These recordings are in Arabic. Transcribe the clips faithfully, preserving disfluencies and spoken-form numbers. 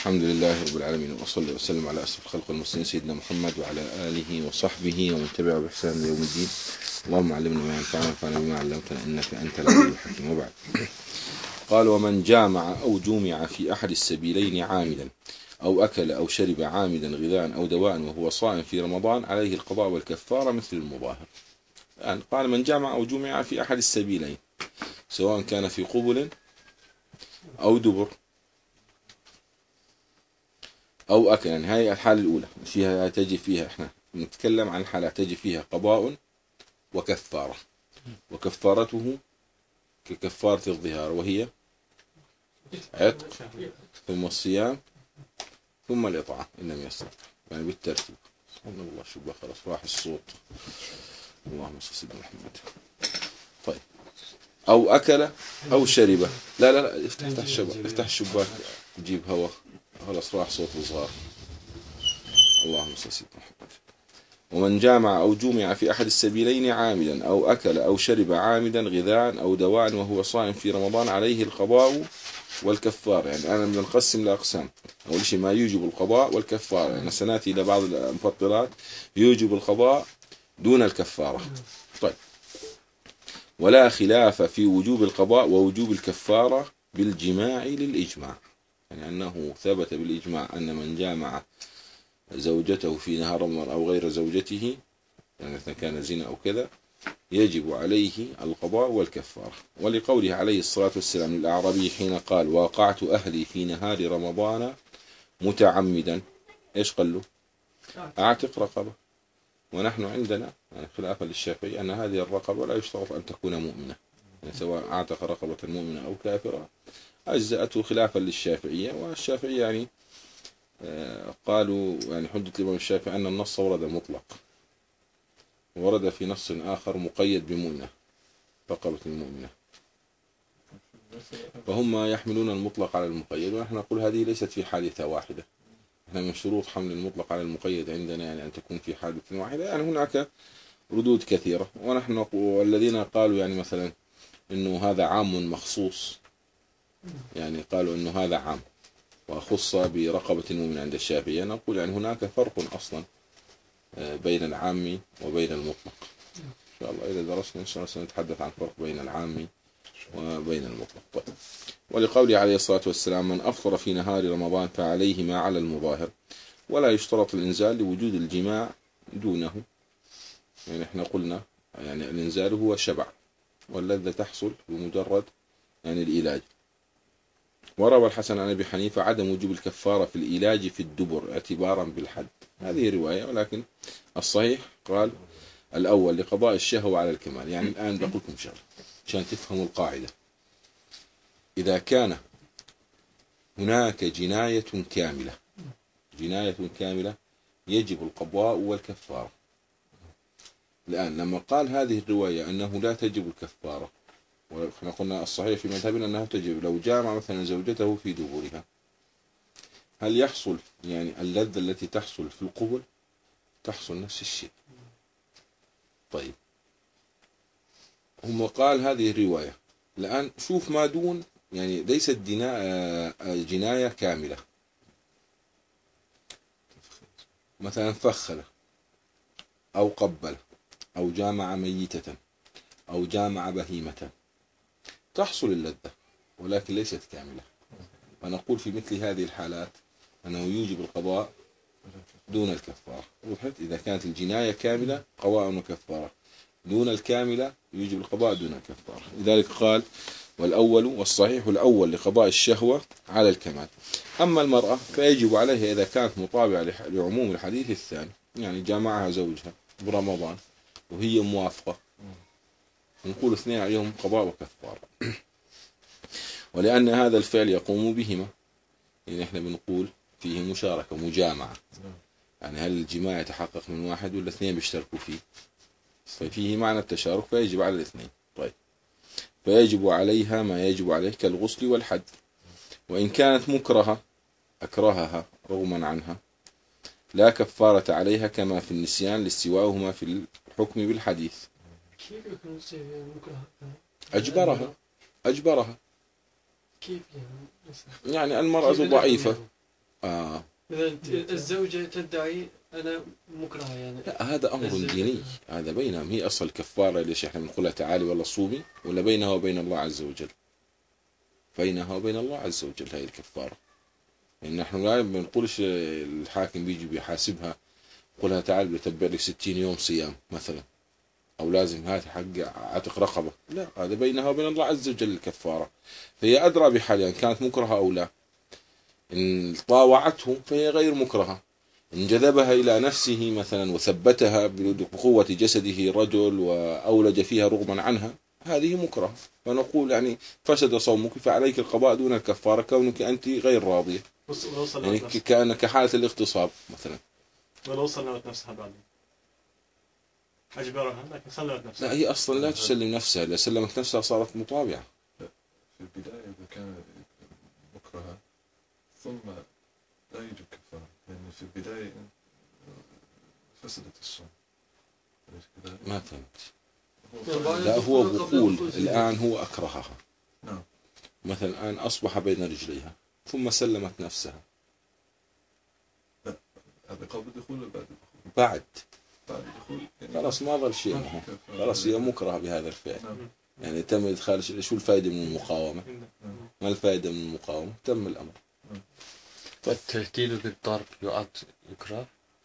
الحمد لله رب العالمين، وصلى وسلم على أشرف الخلق والمرسلين سيدنا محمد وعلى آله وصحبه ومن تبعه بإحسان يوم الدين. اللهم علمنا ما ينفعنا وانفعنا بما علمتنا إنك أنت العليم الحكيم. وبعد، قال: ومن جامع أو جومع في أحد السبيلين عامدا أو أكل أو شرب عامدا غذاء أو دواء وهو صائم في رمضان عليه القضاء والكفارة مثل المظاهر. يعني قال: من جامع أو جومع في أحد السبيلين، سواء كان في قبل أو دبر أو أكل. يعني هاي الحالة الأولى فيها تجي فيها، إحنا نتكلم عن حالات تجي فيها قضاء وكفارة، وكفارته ككفارة الظهار، وهي عتق ثم الصيام ثم الإطعام إن لم يستطع، يعني بالترتيب. سبحان الله، شو بقى خلاص راح الصوت. اللهم صل على سيدنا محمد. طيب، أو أكل أو شرب. لا لا لا افتح افتح الشباك افتح الشباك جيب هواء. خلاص راح صوت الصغار. اللهم صل على سيدنا محمد. ومن جامع أو جومع في أحد السبيلين عامدا أو أكل أو شرب عامدا غذاء أو دواء وهو صائم في رمضان عليه القضاء والكفار. يعني أنا بدنا نقسم لأقسام. أول شيء ما يوجب القضاء والكفارة، يعني سنأتي إلى بعض المفطرات يوجب القضاء دون الكفارة. طيب، ولا خلاف في وجوب القضاء ووجوب الكفارة بالجماع للإجماع، يعني أنه ثبت بالإجماع أن من جامع زوجته في نهار رمضان أو غير زوجته، يعني إذا كان زنا أو كذا، يجب عليه القضاء والكفارة. ولقوله عليه الصلاة والسلام للأعرابي حين قال: واقعت أهلي في نهار رمضان متعمدا، إيش قال له؟ أعتق رقبة. ونحن عندنا يعني خلافا للشافعي أن هذه الرقبة لا يشترط أن تكون مؤمنة، يعني سواء أعتق رقبة مؤمنة أو كافرة أجزأته، خلافا للشافعية. والشافعية يعني قالوا، يعني حجة الإمام الشافعي أن النص ورد مطلق، ورد في نص آخر مقيد بمؤمنة، رقبة المؤمنة، فهم يحملون المطلق على المقيد، ونحن نقول هذه ليست في حادثة واحدة. احنا من شروط حمل المطلق على المقيد عندنا يعني أن تكون في حادثة واحدة، يعني هناك ردود كثيرة. ونحن نقول، والذين قالوا يعني مثلا إنه هذا عام مخصوص، يعني قالوا إنه هذا عام وخص برقبة المؤمن عند الشافعية، نقول يعني هناك فرق أصلا بين العام وبين المطلق. إن شاء الله إذا درسنا إن شاء الله سنتحدث عن فرق بين العام وبين المطلق. طيب. ولقوله عليه الصلاة والسلام: من أفطر في نهار رمضان فعليه ما على المظاهر، ولا يشترط الإنزال لوجود الجماع دونه. يعني احنا قلنا يعني الإنزال هو شبع، واللذة تحصل بمجرد يعني الإيلاج. وروى الحسن عن أبي حنيفة عدم وجوب الكفارة في الإيلاج في الدبر اعتبارا بالحد. هذه رواية، ولكن الصحيح قال الأول لقضاء الشهوة على الكمال. يعني الآن بقول لكم شغله عشان تفهموا القاعدة: إذا كان هناك جناية كاملة جناية كاملة يجب القضاء والكفارة. الآن لما قال هذه الرواية أنه لا تجب الكفارة، ونحن قلنا الصحيح في مذهبنا أنها تجب لو جامع مثلا زوجته في دبورها، هل يحصل يعني اللذة التي تحصل في القبل تحصل نفس الشيء؟ طيب، هم قال هذه الرواية. الآن شوف ما دون، يعني ليست جناية كاملة، مثلا فخل أو قبل أو جامع ميتة أو جامع بهيمة، تحصل اللذة ولكن ليست كاملة. فنقول في مثل هذه الحالات أنه يوجب القضاء دون الكفارة. وضحت؟ إذا كانت الجناية كاملة قضاء وكفارة، دون الكاملة يوجب القضاء دون الكفارة. لذلك قال: والأول والصحيح الأول لقضاء الشهوة على الكمال. أما المرأة فيجب عليها إذا كانت مطابعة لعموم الحديث الثاني، يعني جامعها زوجها برمضان وهي موافقة، نقول اثنين عليهم قضاء وكفارة. ولأن هذا الفعل يقوم بهما، يعني احنا بنقول فيه مشاركة مجامعة، يعني هل الجماع يتحقق من واحد ولا اثنين بيشتركوا فيه، ففيه معنى التشارك فيجب على الاثنين. طيب، فيجب عليها ما يجب عليه كالغسل والحد. وإن كانت مكرهة أكرهها رغما عنها لا كفارة عليها كما في النسيان لاستواؤهما في الحكم بالحديث. كيف يكون مكرهة؟ أجبرها أجبرها كيف يعني؟ يعني المرأة ضعيفة آه إذا أنت- الزوجة تدعي أنا مكرهة يعني. لا، هذا أمر الزوجة. ديني، هذا بينهم. هي أصل الكفارة ليش إحنا بنقولها تعالي والله صومي، ولا بينها وبين الله عز وجل؟ بينها وبين الله عز وجل هاي الكفارة. يعني نحن لا بنقولش الحاكم بيجي بيحاسبها قولها تعال بتبع لك ستين يوم صيام مثلا، أو لازم هات حق عتق رقبة، لا، هذا بينها وبين الله عز وجل الكفارة. فهي أدرى بحالها إن كانت مكرهة أو لا. إن طاوعته فهي غير مكرهة. إن جذبها إلى نفسه مثلا وثبتها بقوة جسده رجل وأولج فيها رغما عنها، هذه مكرهة. فنقول يعني فسد صومك فعليك القضاء دون الكفارة كونك أنت غير راضية. ولو صلت يعني نفسها كأنك حالة الاغتصاب مثلا. ولو صلت نفسها بعدين أجبرها لكن صلت نفسها. لا، هي أصلا لا تسلم نفسها، إذا سلمت نفسها صارت مطابعة. في البداية إذا كان مكرها ثم لا يجب كفارة، لأن في البداية فسدت الصوم. ما فهمت. هو لا، هو بقول الآن هو أكرهها. نعم. مثلا الآن أصبح بين رجليها ثم سلمت نفسها. هذا قبل الدخول ولا بعد الدخول؟ بعد بعد الدخول يعني خلاص ما ظل شيء معه. خلاص هي مكره بهذا الفعل. نعم. يعني تم إدخال شيء. شو الفائدة من المقاومة؟ ما الفائدة من المقاومة؟ تم الأمر. التهديد بالضرب يعد إكراه؟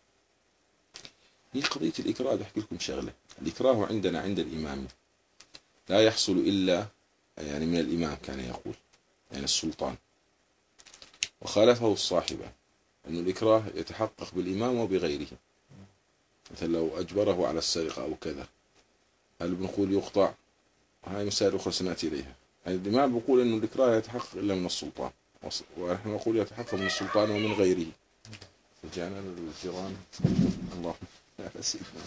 هي قضية الإكراه. بحكي لكم شغلة. الإكراه عندنا عند الإمام لا يحصل إلا يعني من الإمام كان يقول، يعني السلطان، وخالفه الصاحبة أن الإكراه يتحقق بالإمام وبغيره. مثلا لو أجبره على السرقة أو كذا، هل بنقول يقطع؟ هاي مسائل أخرى سنأتي إليها. يعني الإمام بيقول أن الإكراه يتحقق إلا من السلطان، ونحن نقول يتحقق من السلطان ومن غيره. رجعنا للجيران. الله يا سيدنا.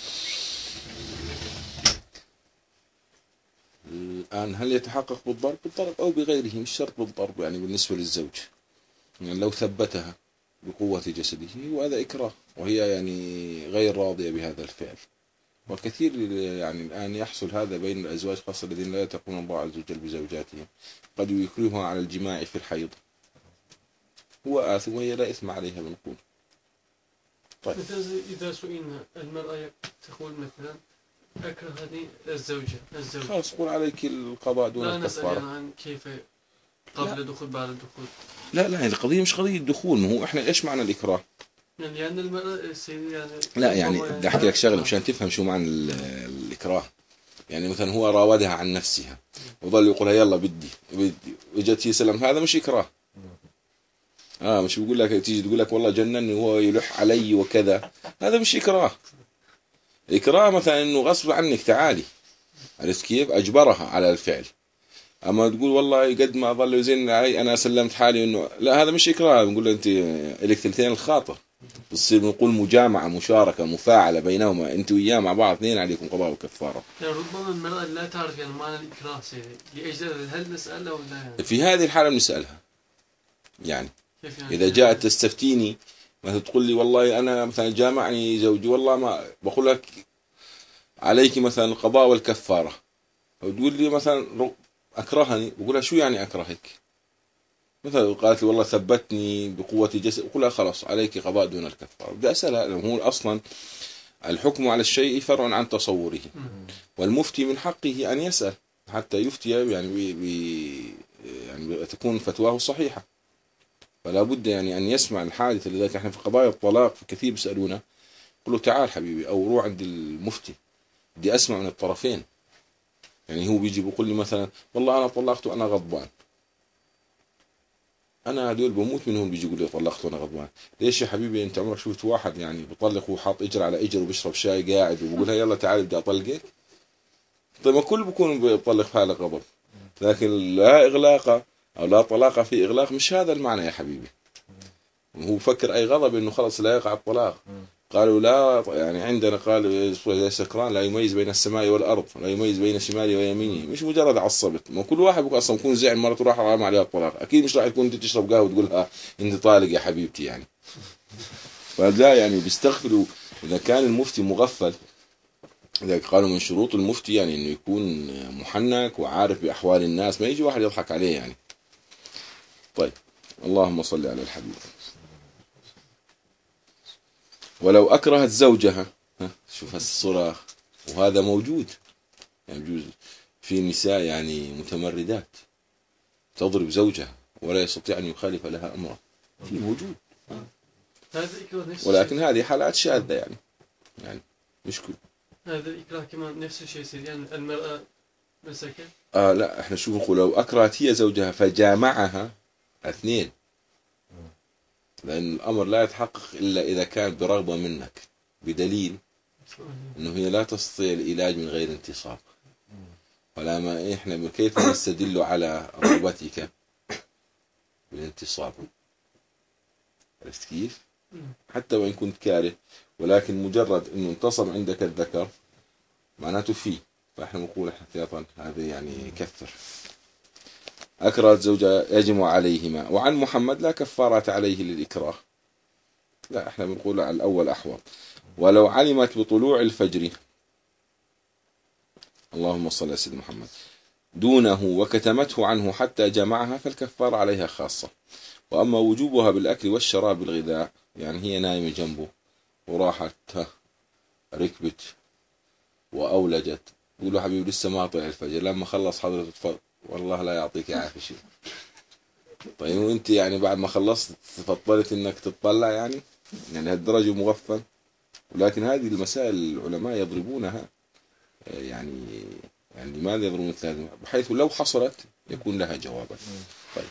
الآن هل يتحقق بالضرب؟ بالضرب أو بغيره، مش شرط بالضرب. يعني بالنسبة للزوج يعني لو ثبتها بقوة جسده وهذا إكراه، وهي يعني غير راضية بهذا الفعل. وكثير يعني الآن يحصل هذا بين الأزواج، خاصة الذين لا يتقون الله عز وجل بزوجاتهم، قد يكرهها على الجماع في الحيض، هو آثم وهي لا إثم عليها بنقول. طيب مثلا إذا سئلنا المرأة تقول مثلا أكرهني الزوجة الزوج خلاص قول عليك القضاء دون لا نسأل يعني الكفارة. عن كيف قبل الدخول بعد الدخول. لا لا، القضية مش قضية دخول. ما هو إحنا إيش معنى الإكراه؟ يعني لأن المرأة سيدي يعني لا يعني بدي أحكي لك شغلة مشان تفهم شو معنى ال- الإكراه. يعني مثلا هو راودها عن نفسها وظل يقولها يلا بدي بدي وجت هي سلم، هذا مش إكراه. اه مش بيقول لك تيجي تقول لك والله جنني وهو يلح علي وكذا، هذا مش إكراه. إكراه مثلا إنه غصب عنك تعالي، عرفت كيف؟ أجبرها على الفعل. أما تقول والله قد ما ظل يزن علي أنا سلمت حالي إنه لا، هذا مش إكراه. بنقول له أنت إلك ثلثين الخاطر. بتصير بنقول مجامعة مشاركة مفاعلة بينهما، أنت وياه مع بعض اثنين عليكم قضاء وكفارة. يعني ربما المرأة لا تعرف يعني معنى الإكراه سيدي، لأجل هل نسألها ولا يعني؟ في هذه الحالة بنسألها. يعني كيف يعني؟ إذا جاءت تستفتيني مثلا تقول لي والله أنا مثلا جامعني زوجي والله ما بقول لك عليك مثلا القضاء والكفارة، أو تقول لي مثلا أكرهني، بقول لها شو يعني أكرهك؟ مثلا قالت لي والله ثبتني بقوة جسد، بقول لها خلاص عليك قضاء دون الكفارة. بدي أسألها لأنه هو أصلا الحكم على الشيء فرع عن تصوره، والمفتي من حقه أن يسأل حتى يفتي يعني بي بي يعني تكون فتواه صحيحة. فلا بد يعني أن يسمع الحادثة. لذلك احنا في قضايا الطلاق في كثير بيسألونا، قل له تعال حبيبي أو روح عند المفتي بدي أسمع من الطرفين. يعني هو بيجي بيقول لي مثلا والله أنا طلقت وأنا غضبان، أنا هدول بموت منهم. بيجي يقول لي طلقت وأنا غضبان. ليش يا حبيبي أنت عمرك شفت واحد يعني بيطلق وحاط إجر على إجر وبيشرب شاي قاعد وبقولها يلا تعال بدي أطلقك؟ طيب ما كل بيكون بيطلق في حالة غضب، لكن لا إغلاق أو لا طلاق في إغلاق مش هذا المعنى يا حبيبي. هو فكر أي غضب إنه خلص لا يقع الطلاق. قالوا لا، يعني عندنا قال سكران لا يميز بين السماء والأرض، لا يميز بين شماله ويمينه. مش مجرد عصبت، ما كل واحد أصلا يكون زعل مرته راح رام عليها الطلاق، أكيد مش راح يكون أنت تشرب قهوة وتقولها أنت طالق يا حبيبتي يعني. فلا يعني بيستغفروا. إذا كان المفتي مغفل، إذا قالوا من شروط المفتي يعني إنه يكون محنك وعارف بأحوال الناس، ما يجي واحد يضحك عليه يعني. طيب اللهم صل على الحبيب. ولو أكرهت زوجها، ها شوف الصورة، وهذا موجود، يعني يجوز في نساء يعني متمردات تضرب زوجها ولا يستطيع أن يخالف لها أمره، في موجود. هذا إكراه نفس ولكن الشيء. هذه حالات شاذة يعني، يعني مش كل. هذا الإكراه كمان نفس الشيء يصير، يعني المرأة مسكت. آه لا، احنا شو نقول، لو أكرهت هي زوجها فجامعها اثنين، لأن الأمر لا يتحقق إلا إذا كان برغبة منك، بدليل أنه هي لا تستطيع العلاج من غير انتصاب. ولما إحنا كيف نستدل على رغبتك بالانتصاب؟ عرفت كيف؟ حتى وإن كنت كاره، ولكن مجرد أنه انتصب عندك الذكر معناته فيه، فإحنا نقول احتياطا هذا يعني كثر. أكرهت زوجها يجمع عليهما. وعن محمد لا كفارة عليه للإكراه، لا احنا بنقول على الأول أحوط. ولو علمت بطلوع الفجر، اللهم صل على سيدنا محمد، دونه وكتمته عنه حتى جمعها فالكفارة عليها خاصة. وأما وجوبها بالأكل والشراب بالغذاء، يعني هي نايمة جنبه وراحت ركبت وأولجت، يقول له حبيبي لسه ما طلع الفجر، لما خلص حضرتك تفضل، والله لا يعطيك عافية شيء. طيب وانت يعني بعد ما خلصت فضلت انك تطلع يعني يعني هالدرجة مغفل. ولكن هذه المسائل العلماء يضربونها، يعني يعني لماذا يضربون مثل هذه، بحيث لو حصلت يكون لها جوابا. طيب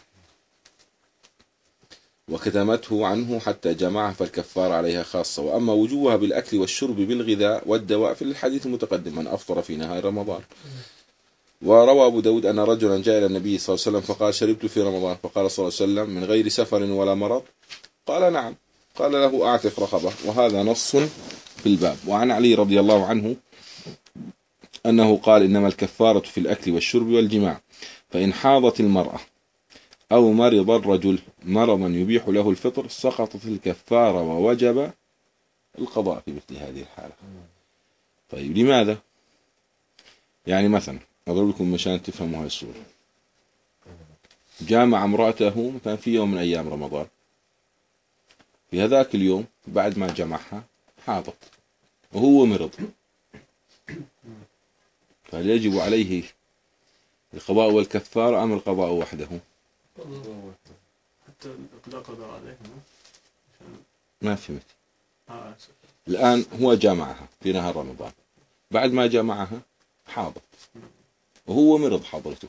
وكتمته عنه حتى جمعها فالكفار عليها خاصة. وأما وجوبها بالأكل والشرب بالغذاء والدواء في الحديث المتقدم، من أفطر في نهار رمضان. وروى أبو داود أن رجلا جاء إلى النبي صلى الله عليه وسلم فقال شربت في رمضان، فقال صلى الله عليه وسلم من غير سفر ولا مرض؟ قال نعم. قال له أعتق رقبة. وهذا نص في الباب. وعن علي رضي الله عنه أنه قال إنما الكفارة في الأكل والشرب والجماع، فإن حاضت المرأة أو مرض الرجل مرضا يبيح له الفطر سقطت الكفارة ووجب القضاء في مثل هذه الحالة. طيب لماذا؟ يعني مثلا أضرب لكم مشان تفهموا هاي الصورة. جامع امرأته مثلا في يوم من أيام رمضان، في هذاك اليوم بعد ما جمعها حاضت وهو مرض، فهل يجب عليه القضاء والكفارة أم القضاء وحده؟ حتى لا قضاء عليه. ما فهمت. آه. الآن هو جامعها في نهار رمضان، بعد ما جامعها حاضت وهو مرض حضرته،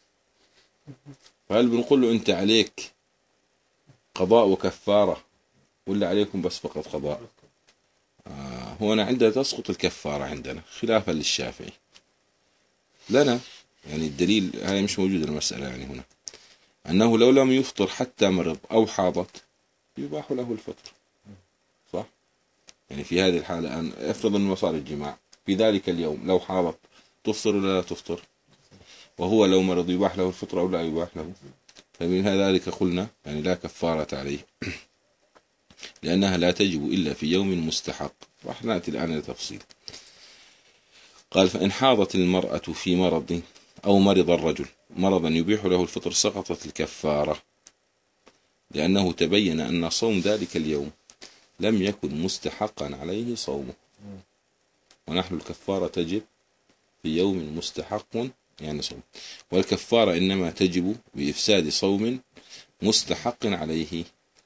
فهل بنقول له أنت عليك قضاء وكفارة ولا عليكم بس فقط قضاء؟ آه هنا عندنا تسقط الكفارة عندنا خلافا للشافعي. لنا يعني الدليل هاي مش موجودة المسألة يعني هنا أنه لو لم يفطر حتى مرض أو حاضت يباح له الفطر، صح؟ يعني في هذه الحالة أن افرض أنه صار الجماع في ذلك اليوم، لو حاضت تفطر ولا لا تفطر؟ وهو لو مرض يباح له الفطر أو لا يباح له؟ فمن ذلك قلنا يعني لا كفارة عليه لأنها لا تجب إلا في يوم مستحق. راح نأتي الآن لتفصيل. قال فإن حاضت المرأة في مرض أو مرض الرجل مرضا يبيح له الفطر سقطت الكفارة، لأنه تبين أن صوم ذلك اليوم لم يكن مستحقا عليه صومه، ونحن الكفارة تجب في يوم مستحق يعني صوم، والكفارة إنما تجب بإفساد صوم مستحق عليه.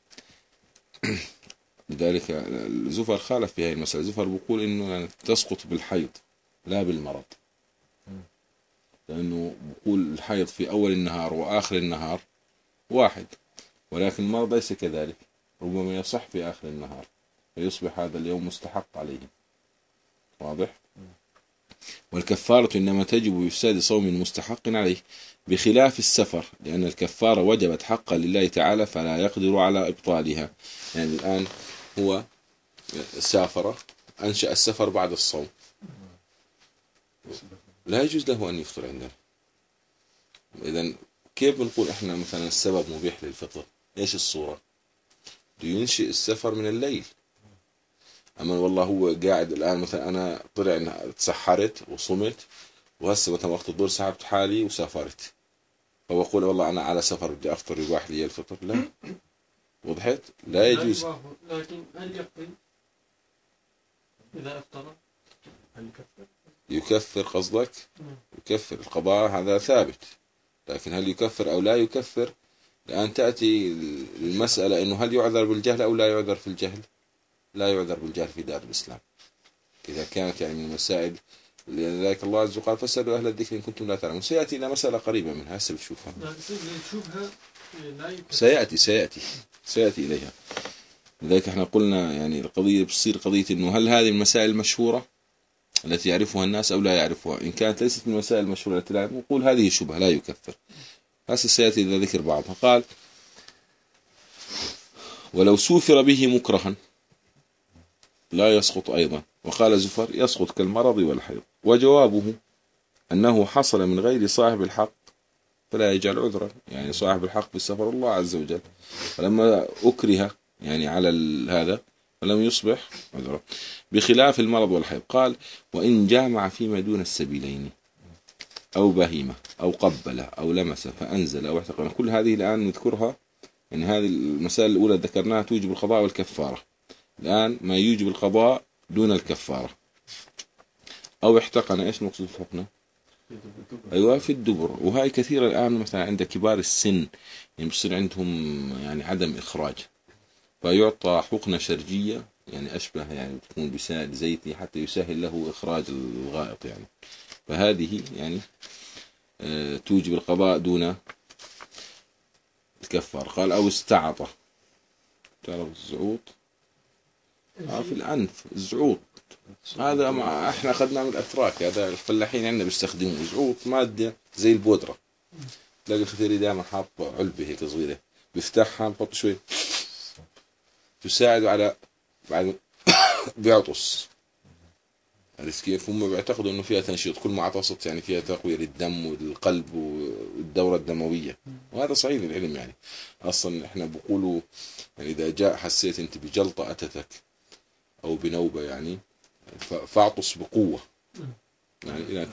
لذلك زفر خالف في هذه المسألة. زفر بيقول إنه تسقط بالحيض لا بالمرض، لأنه بيقول الحيض في أول النهار وآخر النهار واحد، ولكن المرض ليس كذلك، ربما يصح في آخر النهار فيصبح هذا اليوم مستحق عليه. واضح؟ والكفارة إنما تجب بإفساد صوم مستحق عليه بخلاف السفر، لأن الكفارة وجبت حقا لله تعالى فلا يقدر على إبطالها. يعني الآن هو سافر أنشأ السفر بعد الصوم، لا يجوز له أن يفطر عندنا. إذن كيف بنقول إحنا مثلا السبب مبيح للفطر؟ إيش الصورة؟ ينشئ السفر من الليل. أما والله هو قاعد الآن مثلا أنا طلع تسحرت وصمت وهسه مثلا وقت الظهر سحبت حالي وسافرت، فهو يقول والله أنا على سفر بدي أفطر يباح لي الفطر؟ لا. وضحت؟ لا يجوز. لكن هل يقضي إذا أفطر هل يكفر؟ يكفر قصدك؟ نعم. يكفر القضاء هذا ثابت، لكن هل يكفر أو لا يكفر؟ الآن تأتي المسألة إنه هل يعذر بالجهل أو لا يعذر في الجهل؟ لا يعذر بالجهل في دار الإسلام إذا كانت يعني من المسائل، لذلك الله عز وجل فاسألوا أهل الذكر إن كنتم لا تعلمون. سيأتي إلى مسألة قريبة منها هسه بتشوفها، لا الشبهة لا يكفر. سيأتي سيأتي سيأتي إليها. لذلك احنا قلنا يعني القضية بتصير قضية إنه هل هذه المسائل المشهورة التي يعرفها الناس أو لا يعرفها؟ إن كانت ليست من المسائل المشهورة التي لا يعرفها نقول هذه شبهة لا يكفر. هسه سيأتي إلى ذكر بعضها. قال ولو سوفر به مكرها لا يسقط أيضا. وقال زفر يسقط كالمرض والحيض. وجوابه أنه حصل من غير صاحب الحق فلا يجعل عذرا، يعني صاحب الحق بالسفر الله عز وجل، فلما أكره يعني على هذا فلم يصبح عذرا، بخلاف المرض والحيض. قال وإن جامع فيما دون السبيلين أو بهيمة أو قبل أو لمس فأنزل أو احتقن، كل هذه الآن نذكرها، يعني هذه المسائل الأولى ذكرناها توجب القضاء والكفارة، الآن ما يوجب القضاء دون الكفارة. أو احتقن، إيش نقصد الحقنة؟ أيوة في الدبر، وهاي كثيرة الآن مثلا عند كبار السن يعني بصير عندهم يعني عدم إخراج، فيعطى حقنة شرجية يعني أشبه يعني تكون بسائل زيتي حتى يسهل له إخراج الغائط يعني، فهذه يعني أه توجب القضاء دون الكفار. قال أو استعطى، تعرف الزعوط آه في الأنف الزعوط، هذا ما احنا اخذناه من الاتراك، هذا الفلاحين عندنا بيستخدموه زعوط، ماده زي البودره، تلاقي الفتيلي دائما حاط علبه هيك صغيره بيفتحها بحط شوي تساعده على بعد بيعطس. عرفت كيف؟ هم بيعتقدوا انه فيها تنشيط، كل ما عطست يعني فيها تقويه للدم والقلب والدوره الدمويه، وهذا صحيح للعلم يعني. اصلا احنا بقولوا يعني اذا جاء حسيت انت بجلطه اتتك او بنوبه يعني فاعطس بقوة يعني إلى،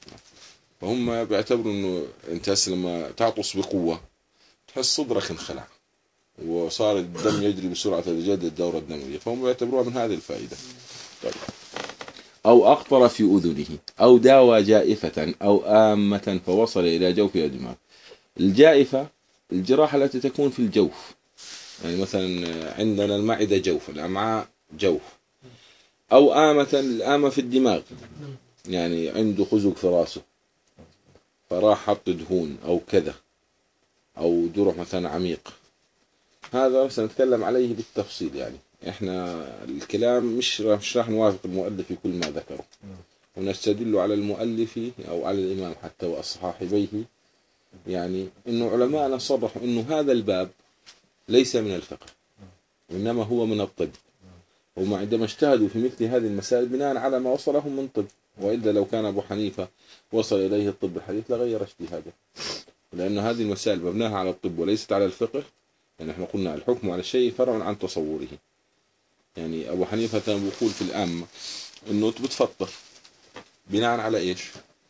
فهم بيعتبروا إنه أنت هسه لما تعطس بقوة تحس صدرك انخلع وصار الدم يجري بسرعة تجدد الدورة الدموية، فهم بيعتبروها من هذه الفائدة. طيب. أو أقطر في أذنه أو داوى جائفة أو آمة فوصل إلى جوف الدماغ. الجائفة الجراحة التي تكون في الجوف، يعني مثلا عندنا المعدة جوف، الأمعاء جوف. أو آمة، الآمة في الدماغ يعني عنده خزق في راسه فراح حط دهون أو كذا، أو جرح مثلا عميق، هذا سنتكلم عليه بالتفصيل يعني. إحنا الكلام مش مش راح نوافق المؤلف في كل ما ذكره، ونستدل على المؤلف أو على الإمام حتى وأصحابيه يعني إنه علماءنا صرحوا إنه هذا الباب ليس من الفقه وإنما هو من الطب، هم عندما اجتهدوا في مثل هذه المسائل بناء على ما وصلهم من طب، وإلا لو كان أبو حنيفة وصل إليه الطب الحديث لغير اجتهاده، لأن هذه المسائل مبناها على الطب وليست على الفقه. يعني احنا قلنا الحكم على الشيء فرع عن تصوره، يعني أبو حنيفة كان بيقول في الآمة إنه بتفطر بناء على إيش؟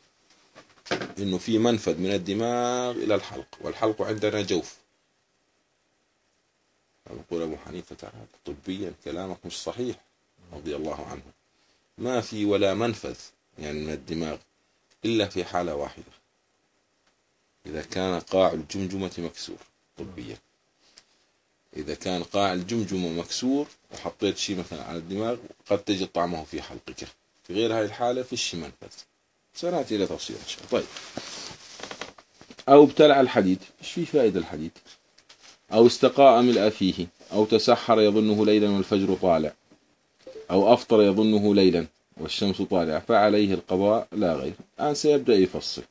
إنه في منفذ من الدماغ إلى الحلق، والحلق عندنا جوف. يقول أبو حنيفة تعالى طبيا كلامك مش صحيح رضي الله عنه، ما في ولا منفذ يعني من الدماغ إلا في حالة واحدة، إذا كان قاع الجمجمة مكسور طبيا. إذا كان قاع الجمجمة مكسور وحطيت شيء مثلا على الدماغ قد تجد طعمه في حلقك، في غير هذه الحالة في شيء منفذ، سنأتي إلى تفصيل إن شاء الله. طيب. أو ابتلع الحديد، إيش في فائدة الحديد؟ أو استقاء ملء فيه، أو تسحر يظنه ليلا والفجر طالع، أو أفطر يظنه ليلا والشمس طالع، فعليه القضاء لا غير. الآن سيبدأ يفصل.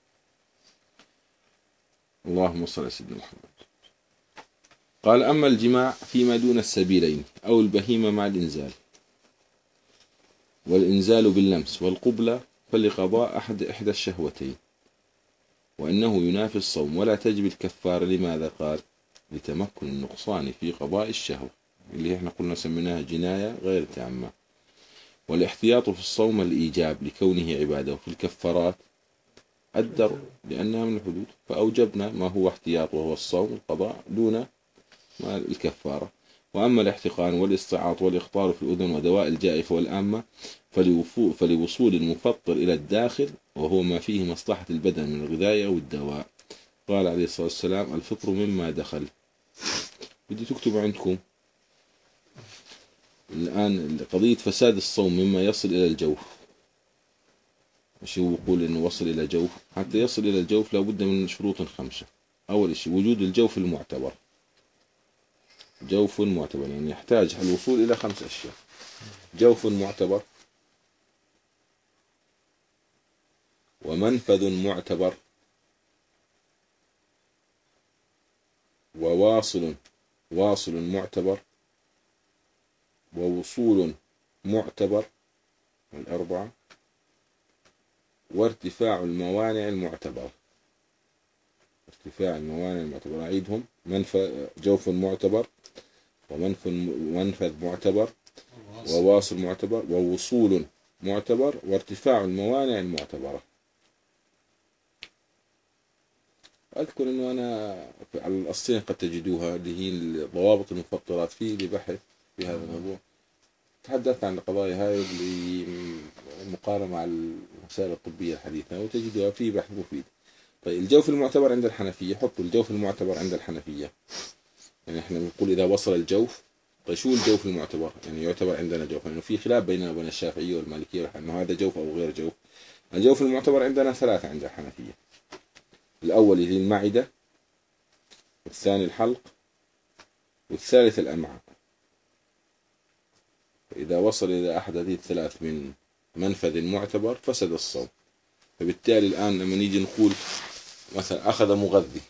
اللهم صل على سيدنا محمد. قال أما الجماع فيما دون السبيلين أو البهيمة مع الإنزال، والإنزال باللمس والقبلة فلقضاء أحد إحدى الشهوتين، وأنه ينافي الصوم ولا تجب الكفارة. لماذا؟ قال لتمكن النقصان في قضاء الشهوة اللي احنا قلنا سميناها جناية غير تامة، والاحتياط في الصوم الإيجاب لكونه عبادة، وفي الكفارات الدر لأنها من الحدود، فأوجبنا ما هو احتياط وهو الصوم القضاء دون ما الكفارة. وأما الاحتقان والاستعاط والإخطار في الأذن ودواء الجائفة والآمة فلوصول المفطر إلى الداخل، وهو ما فيه مصلحة البدن من الغذاء أو الدواء. قال عليه الصلاة والسلام: الفطر مما دخل. بدي تكتب عندكم الآن قضية فساد الصوم مما يصل إلى الجوف. مش هو يقول إنه وصل إلى جوف، حتى يصل إلى الجوف لابد من شروط خمسة. أول شيء وجود الجوف المعتبر، جوف معتبر يعني يحتاج الوصول إلى خمس أشياء: جوف معتبر، ومنفذ معتبر، وواصل واصل معتبر، ووصول معتبر، الأربعة، وارتفاع الموانع المعتبرة. ارتفاع الموانع المعتبرة أعيدهم: منفذ جوف معتبر، ومنفذ منفذ معتبر، وواصل معتبر، ووصول معتبر، وارتفاع الموانع المعتبرة. أذكر أنه أنا على الأسطين قد تجدوها اللي هي ضوابط المفطرات في لبحث في هذا الموضوع. تحدثت عن القضايا هاي اللي مقارنة مع المسائل الطبية الحديثة، وتجدها في بحث مفيد. طيب الجوف المعتبر عند الحنفية، حطوا الجوف المعتبر عند الحنفية. يعني احنا بنقول إذا وصل الجوف، طيب شو الجوف المعتبر؟ يعني يعتبر عندنا جوف، لأنه يعني في خلاف بيننا وبين الشافعية والمالكية أنه هذا جوف أو غير جوف. الجوف المعتبر عندنا ثلاثة عند الحنفية: الأول اللي المعدة، والثاني الحلق، والثالث الأمعاء. فإذا وصل إلى أحد هذه الثلاث من منفذ معتبر فسد الصوم. فبالتالي الآن لما نيجي نقول مثلا أخذ مغذي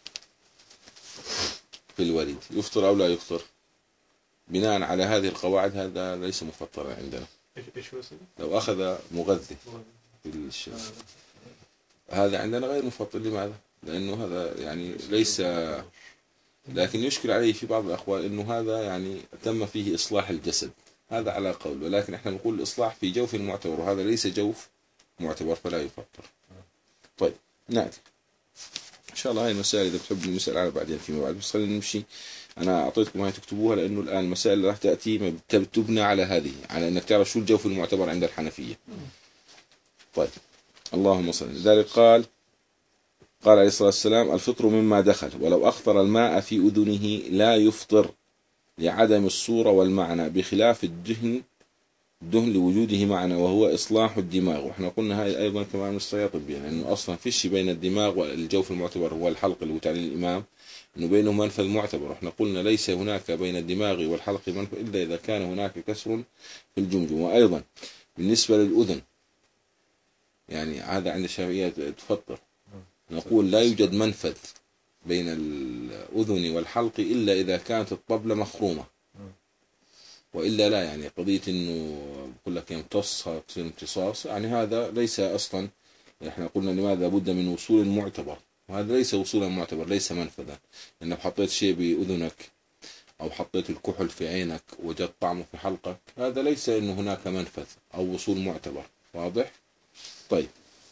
في الوريد، يفطر أو لا يفطر؟ بناء على هذه القواعد هذا ليس مفطرا عندنا. إيش وصل؟ لو أخذ مغذي في الشيء هذا عندنا غير مفطر. لماذا؟ لأنه هذا يعني ليس، لكن يشكل عليه في بعض الأقوال أنه هذا يعني تم فيه إصلاح الجسد، هذا على قول، ولكن احنا نقول الإصلاح في جوف معتبر، وهذا ليس جوف معتبر فلا يفطر. طيب نأتي إن شاء الله هاي المسائل إذا بتحب المسائل على بعدين فيما بعد، بس خلينا نمشي. أنا أعطيتكم هاي تكتبوها، لأنه الآن المسائل اللي راح تأتي تبنى على هذه، على أنك تعرف شو الجوف المعتبر عند الحنفية. طيب اللهم صل. لذلك قال قال عليه الصلاة والسلام: الفطر مما دخل، ولو أخطر الماء في أذنه لا يفطر لعدم الصورة والمعنى، بخلاف الدهن الدهن لوجوده معنى وهو إصلاح الدماغ. وإحنا قلنا هاي أيضا كمان من الصيغة الطبية، لأنه أصلا فيش بين الدماغ والجوف المعتبر هو الحلق اللي هو تعليل الإمام، إنه بينهم منفذ معتبر. إحنا قلنا ليس هناك بين الدماغ والحلق منفذ إلا إذا كان هناك كسر في الجمجمة. وأيضا بالنسبة للأذن، يعني هذا عند الشافعية تفطر، نقول لا يوجد منفذ بين الأذن والحلق إلا إذا كانت الطبلة مخرومة، وإلا لا. يعني قضية إنه بقول لك يمتصها تصير امتصاص، يعني هذا ليس أصلا. إحنا قلنا لماذا بد من وصول معتبر، وهذا ليس وصولا معتبر، ليس منفذا. إنك حطيت شيء بأذنك أو حطيت الكحل في عينك وجدت طعمه في حلقك، هذا ليس إنه هناك منفذ أو وصول معتبر. واضح؟ طيب.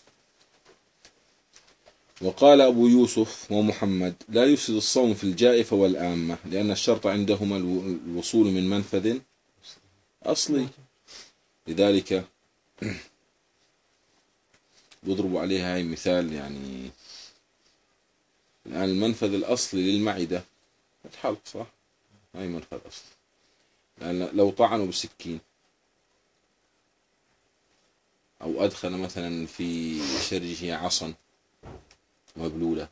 وقال أبو يوسف ومحمد: لا يفسد الصوم في الجائفة والآمة، لأن الشرط عندهما الوصول من منفذ أصلي. لذلك بيضربوا عليها هاي مثال. يعني الآن المنفذ الأصلي للمعدة الحلق، صح؟ هاي منفذ أصلي. لأن لو طعنوا بسكين أو أدخل مثلا في شرجه عصا مبلولة،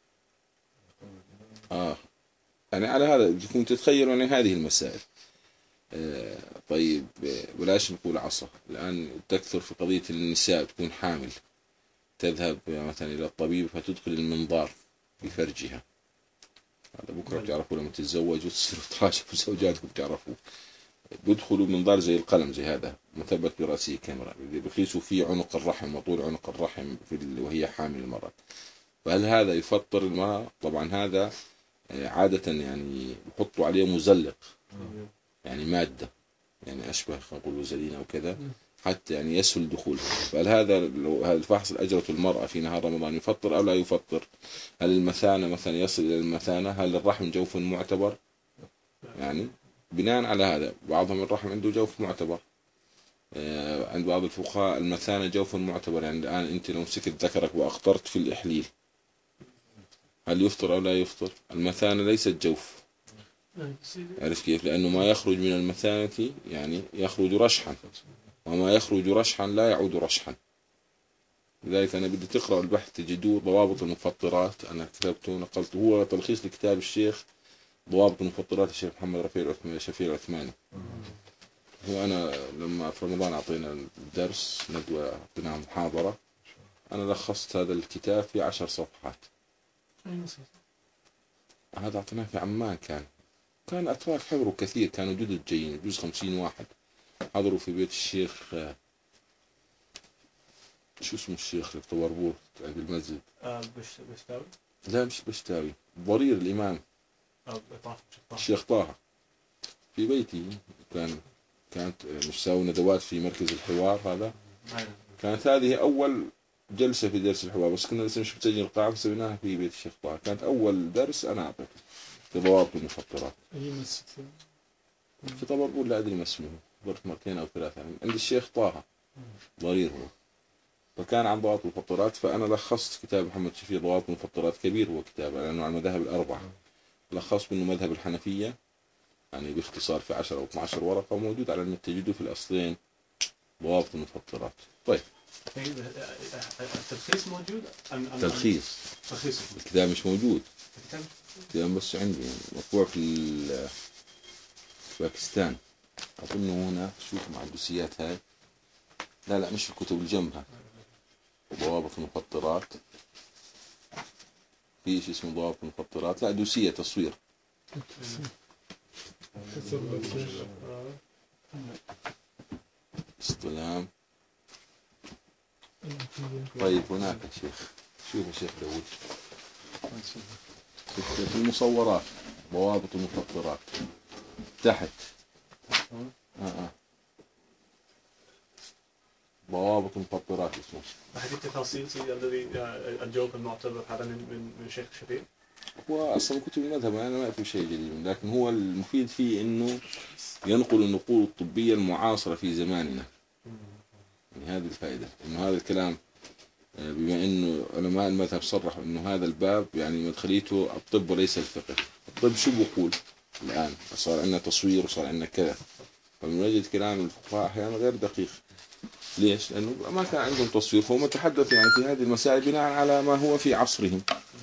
آه يعني على هذا بدكم تتخيلوا يعني هذه المسائل. آه طيب بلاش نقول عصا الآن، تكثر في قضية النساء تكون حامل، تذهب مثلا إلى الطبيب فتدخل المنظار في فرجها. هذا بكرة بتعرفوا لما تتزوجوا تصيروا تراجعوا زوجاتكم بتعرفوا، بيدخلوا منظار زي القلم زي هذا مثبت برأسه كاميرا، بيقيسوا فيه عنق الرحم وطول عنق الرحم في وهي حامل المرأة. فهل هذا يفطر المرأة؟ طبعا هذا عادة يعني بحطوا عليه مزلق، يعني مادة يعني أشبه خلينا نقول وزلين أو كذا، حتى يعني يسهل دخوله. فهل هذا لو هذا الفحص الأجرة المرأة في نهار رمضان يفطر أو لا يفطر؟ هل المثانة مثلا يصل إلى المثانة؟ هل الرحم جوف معتبر؟ يعني بناء على هذا بعضهم الرحم عنده جوف معتبر. عند بعض الفقهاء المثانة جوف معتبر. يعني الآن أنت لو مسكت ذكرك وأخطرت في الإحليل هل يفطر أو لا يفطر؟ المثانة ليست جوف. عرف كيف؟ لأنه ما يخرج من المثانة يعني يخرج رشحا، وما يخرج رشحا لا يعود رشحا. لذلك أنا بدي تقرأ البحث تجدوه ضوابط المفطرات، أنا كتبته ونقلته، هو تلخيص لكتاب الشيخ ضوابط المفطرات الشيخ محمد رفيع شفيع العثماني. هو أنا لما في رمضان أعطينا الدرس ندوة أعطينا محاضرة، أنا لخصت هذا الكتاب في عشر صفحات. هذا أعطيناه في عمان. كان كان أتراك حضروا كثير، كانوا جدد جايين جزء خمسين واحد حضروا في بيت الشيخ شو اسمه الشيخ اللي في طبربور بالمسجد. آه بش بشتاوي. لا مش بشتاوي، ضرير الإمام آه طه. الشيخ طه في بيتي. كان كانت مساوي ندوات في مركز الحوار. هذا كانت هذه أول جلسة في درس الحوار، بس كنا لسه مش مسجل القاعة فسويناها في بيت الشيخ طه. كانت أول درس أنا أعطيته في ضوابط المفطرات في طبربور. لا أدري ما اسمه، ضرت مرتين أو ثلاثة عند الشيخ طه ضرير هو. فكان عن ضوابط المفطرات، فأنا لخصت كتاب محمد شفيع ضوابط المفطرات، كبير هو كتاب لأنه على المذاهب الأربعة. لخصت منه مذهب الحنفية يعني باختصار في عشرة أو اثني عشر ورقة، موجود على النت تجده في الأصلين ضوابط المفطرات. طيب التلخيص موجود؟ أم تلخيص تلخيص الكتاب مش موجود. الكتاب بس عندي يعني مطبوع في باكستان أظنه هنا. شوف مع الدوسيات هاي. لا لا مش الكتب اللي جنبها. ضوابط المفطرات في شيء اسمه ضوابط المفطرات. لا دوسية تصوير. استلام. طيب هناك يا شيخ، شوف يا شيخ داود في المصورات ضوابط المفطرات تحت. آه آه. ضوابط المفطرات اسمه. هذه التفاصيل الذي الجوف المعتبر هذا من من من شيخ شفيع. هو أصلا كتب المذهب أنا ما أعرف شيء جديد، لكن هو المفيد فيه إنه ينقل النقول الطبية المعاصرة في زماننا. يعني هذه الفائدة، إنه هذا الكلام بما إنه علماء المذهب صرحوا إنه هذا الباب يعني مدخليته الطب وليس الفقه. الطب شو بقول الآن؟ صار عندنا تصوير وصار عندنا كذا، فمن وجد كلام الفقهاء أحيانا غير دقيق. ليش؟ لأنه ما كان عندهم تصوير، فهم تحدثوا يعني في هذه المسائل بناء على ما هو في عصرهم.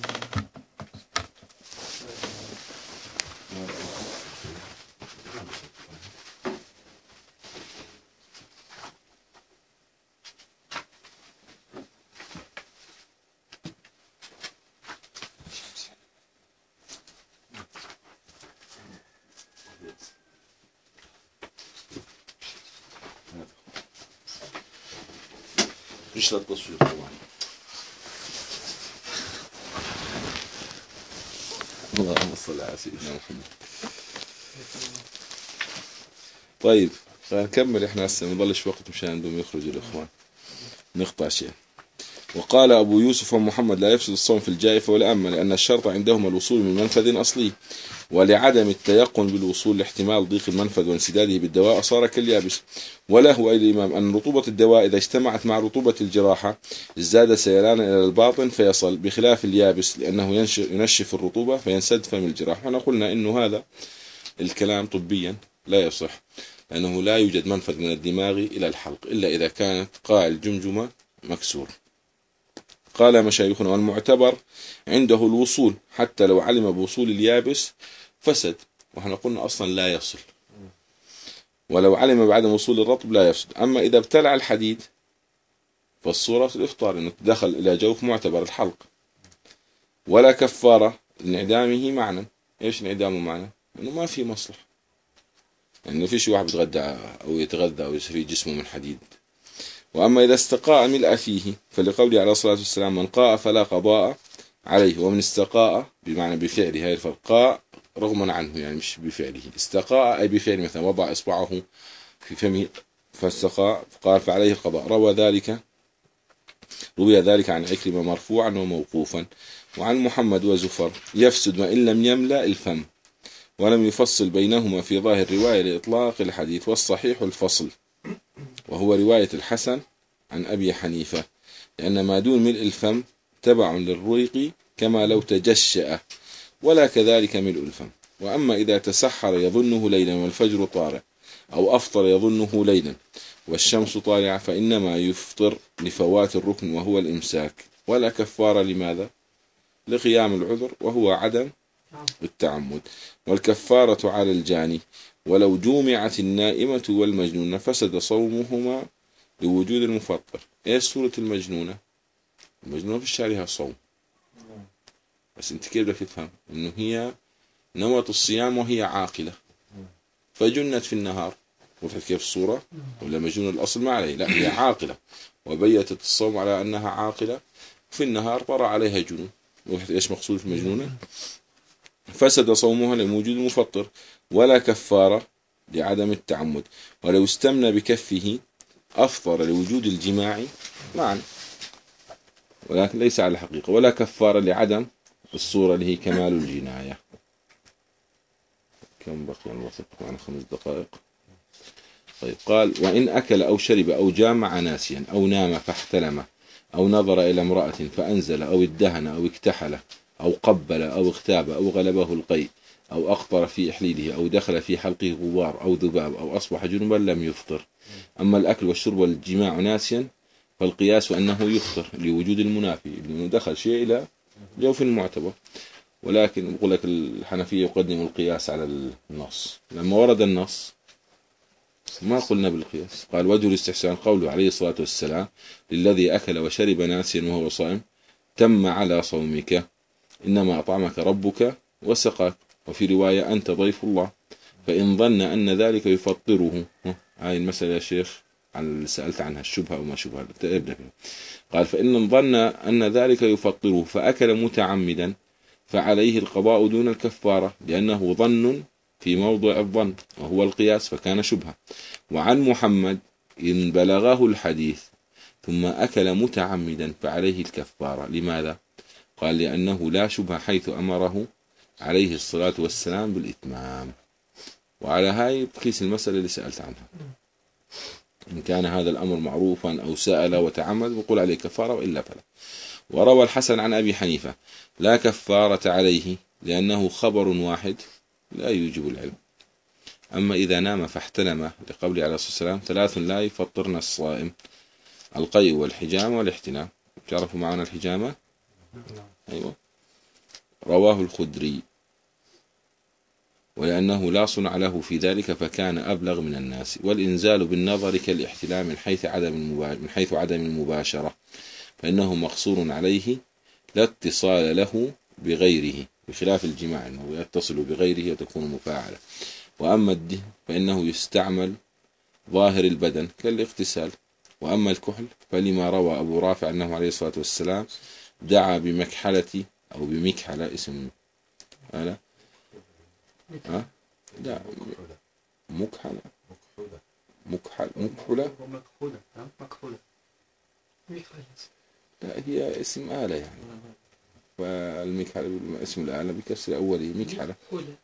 مش للتصوير طبعا. اللهم صل على سيدنا محمد. طيب خلينا نكمل احنا هسه ما نضلش وقت مشان عندهم يخرجوا الاخوان نقطع شيء. وقال أبو يوسف ومحمد لا يفسد الصوم في الجائفة والأمة، لأن الشرط عندهم الوصول من منفذ أصلي، ولعدم التيقن بالوصول لاحتمال ضيق المنفذ وانسداده بالدواء صار كاليابس. وله أي الإمام أن رطوبة الدواء إذا اجتمعت مع رطوبة الجراحة ازداد سيلانا إلى الباطن فيصل، بخلاف اليابس لأنه ينشف الرطوبة فينسد فم الجراح. وأنا قلنا إنه هذا الكلام طبيا لا يصح، لأنه لا يوجد منفذ من الدماغ إلى الحلق إلا إذا كانت قاع الجمجمة مكسور. قال مشايخنا والمعتبر عنده الوصول، حتى لو علم بوصول اليابس فسد، وإحنا قلنا أصلا لا يصل، ولو علم بعدم وصول الرطب لا يفسد. أما إذا ابتلع الحديد فالصورة الإفطار إنه دخل إلى جوف معتبر الحلق. ولا كفارة لانعدامه معنى. إيش انعدامه معنى؟ إنه ما في مصلح، يعني ما فيش واحد بيتغدى أو يتغذى أو يصير جسمه من حديد. وأما إذا استقاء ملء فيه فلقوله عليه الصلاة والسلام من قاء فلا قضاء عليه، ومن استقاء بمعنى بفعله، هاي الفرق، قاء رغما عنه يعني مش بفعله، استقاء أي بفعل، مثلا وضع إصبعه في فمه فاستقاء قال فعليه القضاء. روى ذلك روي ذلك عن عكرمة مرفوعا وموقوفا. وعن محمد وزفر يفسد وإن لم يملأ الفم. ولم يفصل بينهما في ظاهر رواية لإطلاق الحديث، والصحيح الفصل، وهو رواية الحسن عن أبي حنيفة، لأن ما دون ملء الفم تبع للرويق كما لو تجشأ، ولا كذلك ملء الفم. وأما إذا تسحر يظنه ليلا والفجر طارئ، أو أفطر يظنه ليلا والشمس طالعة، فإنما يفطر لفوات الركن وهو الإمساك، ولا كفارة. لماذا؟ لقيام العذر وهو عدم التعمد. والكفارة على الجاني ولو جومعت النائمة والمجنونة فسد صومهما لوجود المفطر. ايش صورة المجنونة؟ المجنونة في شعرها صوم، بس انت كيف بدك تفهم انه هي نمط الصيام وهي عاقلة، فجنت في النهار، وضحت كيف الصورة؟ ولا مجنون الأصل ما عليه، لا هي عاقلة وبيتت الصوم على أنها عاقلة، في النهار طرأ عليها جنون. وضحت ايش مقصود في المجنونة؟ فسد صومها لوجود المفطر، ولا كفارة لعدم التعمد. ولو استمنى بكفه أفطر لوجود الجماع معا، ولكن ليس على الحقيقة، ولا كفارة لعدم الصورة اللي هي كمال الجناية. كم بقي الوقت؟ معنا خمس دقائق. طيب، قال: وإن أكل أو شرب أو جامع ناسيا أو نام فاحتلم أو نظر إلى امرأة فأنزل أو ادهن أو اكتحل أو قبل أو اغتاب أو غلبه القيء أو أقطر في إحليله أو دخل في حلقه غبار أو ذباب أو أصبح جنبا لم يفطر. أما الأكل والشرب والجماع ناسيا فالقياس أنه يفطر لوجود المنافي، لأنه دخل شيء إلى جوف المعتبر. ولكن يقول لك الحنفية يقدم القياس على النص، لما ورد النص ما قلنا بالقياس. قال: وجه الاستحسان قوله عليه الصلاة والسلام: للذي أكل وشرب ناسيا وهو صائم تم على صومك، إنما أطعمك ربك وسقاك. وفي رواية: أنت ضيف الله، فإن ظن أن ذلك يفطره. هاي المسألة يا شيخ عن سألت عنها، الشبهة أو ما شبهة. قال: فإن ظن أن ذلك يفطره فأكل متعمدا فعليه القضاء دون الكفارة، لأنه ظن في موضع الظن وهو القياس فكان شبهة. وعن محمد: إن بلغه الحديث ثم أكل متعمدا فعليه الكفارة. لماذا؟ قال: لأنه لا شبهة حيث أمره عليه الصلاة والسلام بالإتمام. وعلى هاي بقيس المسألة اللي سألت عنها، إن كان هذا الأمر معروفا أو سأل وتعمد بقول عليه كفارة، وإلا فلا. وروى الحسن عن أبي حنيفة: لا كفارة عليه، لأنه خبر واحد لا يوجب العلم. أما إذا نام فاحتلم، لقوله عليه الصلاة والسلام: ثلاث لا يفطرن الصائم: القيء والحجامة والاحتلام. تعرفوا معنا الحجامة؟ أيوة. رواه الخدري: ولأنه لا صنع له في ذلك فكان أبلغ من الناس. والإنزال بالنظر كالاحتلام من حيث عدم من حيث عدم المباشرة، فإنه مقصور عليه لا اتصال له بغيره، بخلاف الجماع أنه يتصل بغيره وتكون مفاعلة. وأما الدهن فإنه يستعمل ظاهر البدن كالاغتسال. وأما الكحل فلما روى أبو رافع أنه عليه الصلاة والسلام دعا بمكحلة أو بمكحلة، اسم ألا ها؟ لا مكحلة مكحل مكحلة مكحولة مكحولة لا هي اسم آلة يعني، فالمكحلة اسم الآلة بكسر أوله مكحلة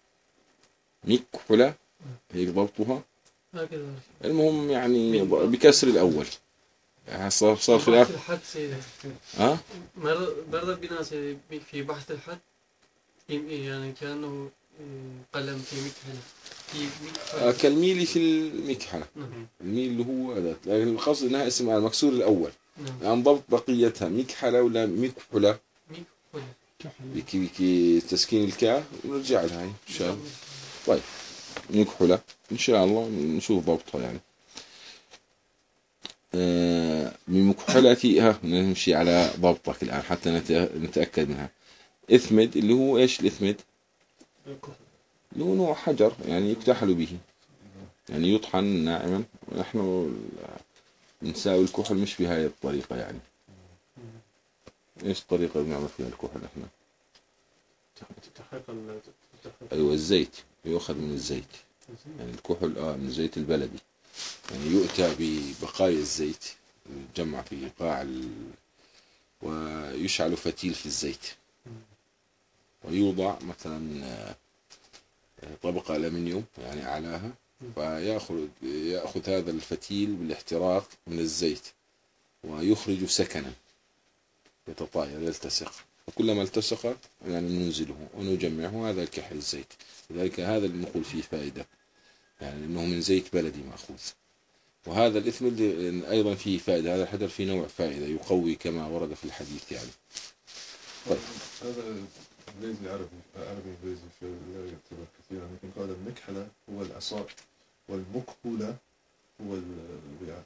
مكحلة هيك ضبطها. المهم يعني بكسر الأول صار صار خلاف. الحد سيدي ها مرة بنا سيدي في بحث الحد يعني كأنه قلم في مكحلة في مكحلة كالميلي في المكحلة. الميل اللي هو هذا، لكن القصد انها اسم المكسور الاول. يعني ضبط بقيتها مكحلة ولا مكحلة، بكي بكي تسكين الكاء ونرجع لها ان شاء الله. طيب مكحلة ان شاء الله نشوف ضبطها يعني. آه بمكحلتها نمشي على ضبطك الان حتى نتأكد منها. اثمد اللي هو ايش الاثمد؟ اللي هو نوع حجر يعني يكتحل به، يعني يطحن ناعما. ونحن نساوي الكحل مش بهاي الطريقة يعني. ايش الطريقة اللي نعمل فيها الكحل احنا؟ ايوه الزيت، يؤخذ من الزيت يعني الكحل اه من الزيت البلدي، يعني يؤتى ببقايا الزيت يجمع في قاع ال... ويشعل فتيل في الزيت، ويوضع مثلا طبقة ألمنيوم يعني أعلاها، فيأخذ يأخذ هذا الفتيل بالاحتراق من الزيت ويخرج سكنا يتطاير يلتصق، فكلما التصق يعني ننزله ونجمعه، هذا الكحل الزيت. لذلك هذا اللي نقول فيه فائدة، يعني أنه من زيت بلدي مأخوذ. وهذا الإثم اللي أيضا فيه فائدة، هذا الحجر فيه نوع فائدة يقوي كما ورد في الحديث يعني. طيب هذا انجليزي عربي عربي انجليزي في لا يكتب كثيرا، لكن قال المكحلة هو العصا والمكحولة هو الوعاء.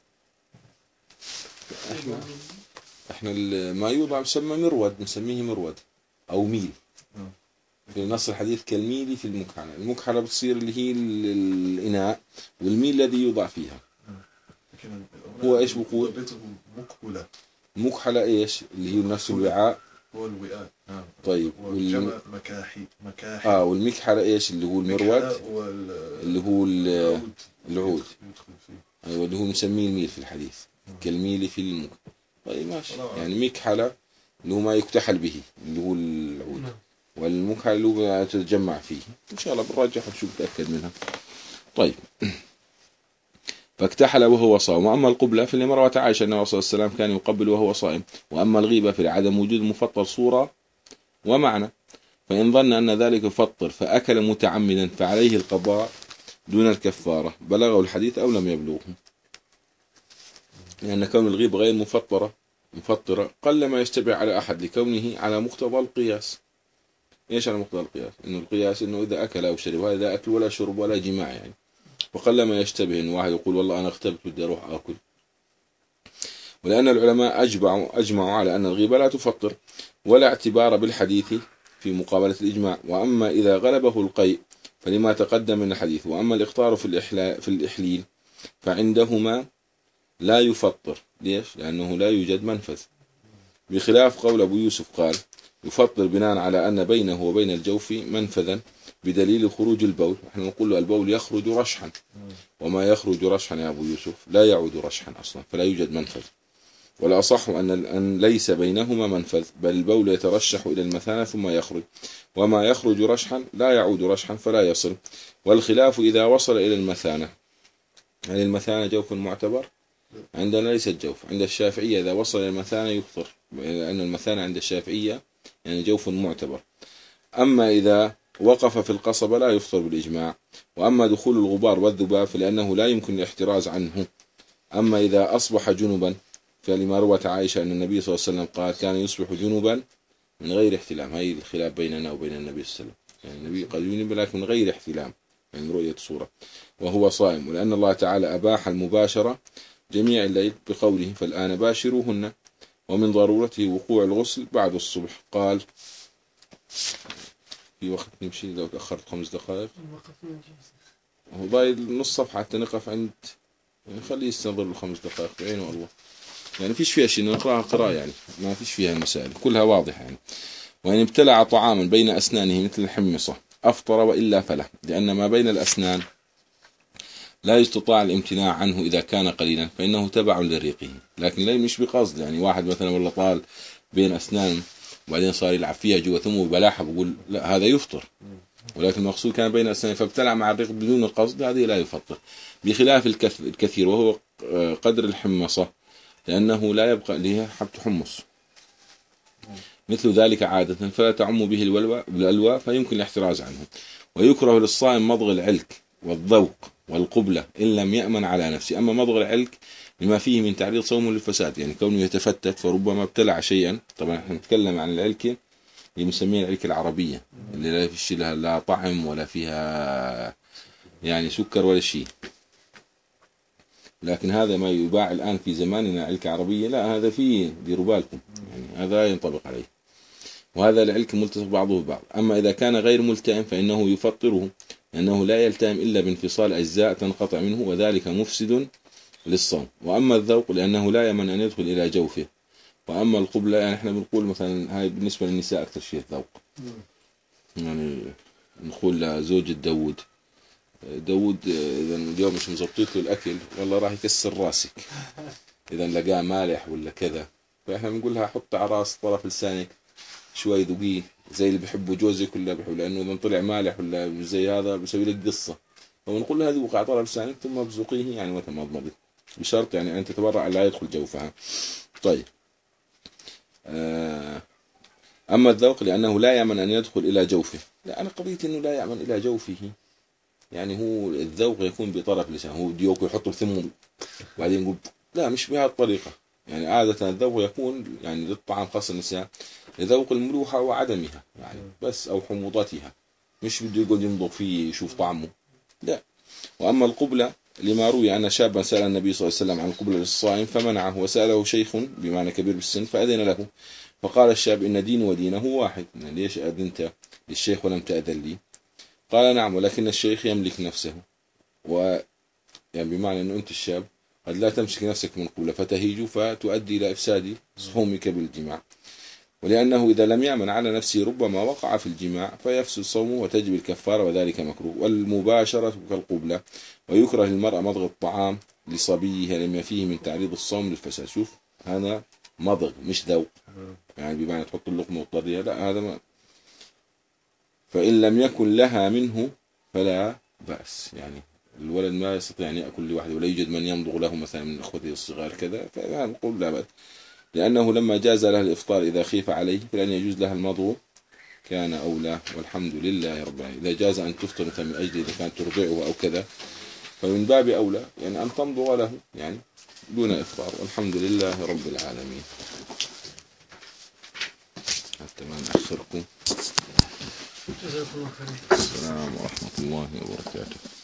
احنا احنا ما يوضع يسمى مرود، نسميه مرود او ميل في نص الحديث، كالميل في المكحلة. المكحلة بتصير اللي هي الإناء، والميل الذي يوضع فيها. هو ايش بقول؟ مكحولة. مكحلة ايش اللي هي نفس الوعاء، هو الوعاء. نعم. طيب والجمع مكاحي مكاحي. اه والمكحلة ايش اللي هو المرود اللي هو العود العود يدخل فيه. ايوه اللي هو نسميه الميل في الحديث، كالميل في المك. طيب ماشي، يعني مكحلة اللي هو ما يكتحل به اللي هو العود، والمكحل اللي هو تتجمع فيه. إن شاء الله بالراجح شو بتأكد منها. طيب فاكتحل وهو صائم. وأما القبلة في اللي روى عائشة أن الرسول صلى الله عليه وسلم كان يقبل وهو صائم. وأما الغيبة في عدم وجود مفطر صورة ومعنى، فإن ظن أن ذلك يفطر فأكل متعمدا فعليه القضاء دون الكفارة، بلغه الحديث أو لم يبلغه. لأن كون الغيبة غير مفطرة مفطرة قل ما يشتبه على أحد لكونه على مقتضى القياس. إيش على مقتضى القياس؟ إنه القياس إنه إذا أكل أو شرب، هذا أكل ولا شرب ولا جماع يعني. وقل ما يشتبه إنه واحد يقول والله أنا اغتبت بدي أروح أكل. ولأن العلماء أجمعوا أجمعوا على أن الغيبة لا تفطر، ولا اعتبار بالحديث في مقابلة الإجماع. وأما إذا غلبه القيء فلما تقدم من الحديث. وأما الإخطار في الإحلال في الإحليل فعندهما لا يفطر. ليش؟ لأنه لا يوجد منفذ، بخلاف قول أبو يوسف قال يفطر بناء على أن بينه وبين الجوف منفذا بدليل خروج البول. نحن نقول له البول يخرج رشحا، وما يخرج رشحا يا أبو يوسف لا يعود رشحا أصلا، فلا يوجد منفذ. والأصح أن أن ليس بينهما منفذ، بل البول يترشح إلى المثانة ثم يخرج، وما يخرج رشحا لا يعود رشحا فلا يصل. والخلاف إذا وصل إلى المثانة. هل يعني المثانة جوف معتبر؟ عندنا ليست جوف. عند الشافعية إذا وصل إلى المثانة يفطر، لأن المثانة عند الشافعية يعني جوف معتبر. أما إذا وقف في القصبة لا يفطر بالإجماع. وأما دخول الغبار والذباب فلأنه لا يمكن الاحتراز عنه. أما إذا أصبح جنبا فلما روت عائشة أن النبي صلى الله عليه وسلم قال كان يصبح جنبا من غير احتلام. هاي الخلاف بيننا وبين النبي صلى الله عليه وسلم، يعني النبي قال جنب لكن من غير احتلام، يعني من رؤية صورة وهو صائم. ولأن الله تعالى أباح المباشرة جميع الليل بقوله فالآن باشروهن، ومن ضرورته وقوع الغسل بعد الصبح. قال في وقت نمشي لو تأخرت خمس دقائق هو ضايل نص صفحة حتى نقف عند، يعني خليه يستنظر الخمس دقائق بعينه الله، يعني فيش فيها شيء نقرأها قراءة، يعني ما فيش فيها المسائل كلها واضحة يعني. وإن ابتلع طعاما بين أسنانه مثل الحمصة أفطر وإلا فلا، لأن ما بين الأسنان لا يستطاع الامتناع عنه إذا كان قليلا فإنه تبع لريقه، لكن لا مش بقصد. يعني واحد مثلا والله طال بين أسنان وبعدين صار يلعب فيها جوا ثم بلاحة بقول لا هذا يفطر، ولكن المقصود كان بين أسنان فابتلع مع الريق بدون القصد، هذه لا يفطر. بخلاف الكثير وهو قدر الحمصة، لأنه لا يبقى لها حبة حمص مثل ذلك عادة فلا تعم به الألوى فيمكن الاحتراز عنه. ويكره للصائم مضغ العلك والذوق والقبلة إن لم يأمن على نفسه. أما مضغ العلك لما فيه من تعريض صومه للفساد، يعني كونه يتفتت فربما ابتلع شيئا. طبعا نحن نتكلم عن العلكة اللي بنسميها العلكة العربية اللي لا فيش لها لا طعم ولا فيها يعني سكر ولا شيء، لكن هذا ما يباع الآن في زماننا علكة عربية، لا هذا فيه ديروا بالكم، يعني هذا ينطبق عليه. وهذا العلك ملتصق بعضه ببعض. أما إذا كان غير ملتئم فإنه يفطره، لأنه لا يلتئم إلا بانفصال أجزاء تنقطع منه، وذلك مفسد للصوم. وأما الذوق لأنه لا يمن أن يدخل إلى جوفه. وأما القبلة يعني إحنا بنقول مثلا هاي بالنسبة للنساء أكثر شيء الذوق، يعني نقول لزوجة داود داود إذا اليوم مش مزبطيت له الأكل والله راح يكسر راسك إذا لقاه مالح ولا كذا، فإحنا بنقول لها حط على راس طرف لسانك شوي ذوقيه زي اللي بيحبوا جوزك ولا بيحبوا، لأنه إذا طلع مالح ولا زي هذا بيسوي لك قصة، فبنقول لها ذوق على طرف لسانك ثم بذوقيه يعني وتمضمضي، بشرط يعني أن تتبرع لا يدخل جوفها. طيب آه أما الذوق لأنه لا يأمن أن يدخل إلى جوفه، لا أنا قضيت أنه لا يأمن إلى جوفه، يعني هو الذوق يكون بطرف لسان، هو ديوك يحطه بثمه وبعدين يقول لا، مش بهذه الطريقة. يعني عادة الذوق يكون يعني للطعام خاصة النساء لذوق الملوحة وعدمها يعني بس، أو حموضتها، مش بده يقول يمضغ فيه يشوف طعمه، لا. وأما القبلة لما روي أن شابا سأل النبي صلى الله عليه وسلم عن القبلة للصائم فمنعه، وسأله شيخ بمعنى كبير بالسن فأذن له، فقال الشاب إن ديني ودينه واحد، يعني ليش أذنت للشيخ ولم تأذن لي؟ قال نعم، ولكن الشيخ يملك نفسه، و يعني بمعنى أنه أنت الشاب قد لا تمسك نفسك من قبلة فتهيج فتؤدي إلى إفساد صومك بالجماع، ولأنه إذا لم يأمن على نفسه ربما وقع في الجماع فيفسد صومه وتجب الكفارة وذلك مكروه. والمباشرة كالقبلة، ويكره للمرأة مضغ الطعام لصبيها لما فيه من تعريض الصوم للفساد. شوف هذا مضغ مش ذوق، يعني بمعنى تحط اللقمة وتطريها، لا هذا ما. فإن لم يكن لها منه فلا بأس، يعني الولد ما يستطيع أن يأكل لوحده ولا يوجد من يمضغ له مثلا من أخوته الصغار كذا، فهذا نقول لا بأس، لأنه لما جاز لها الإفطار إذا خيف عليه فلن يجوز لها المضغ كان أولى، والحمد لله رب العالمين. إذا جاز أن تفطر من أجل إذا كانت ترضعه أو كذا فمن باب أولى يعني أن تمضغ له يعني دون إفطار، والحمد لله رب العالمين. حتى ما نأخركم. جزاكم الله خير. السلام ورحمة الله وبركاته.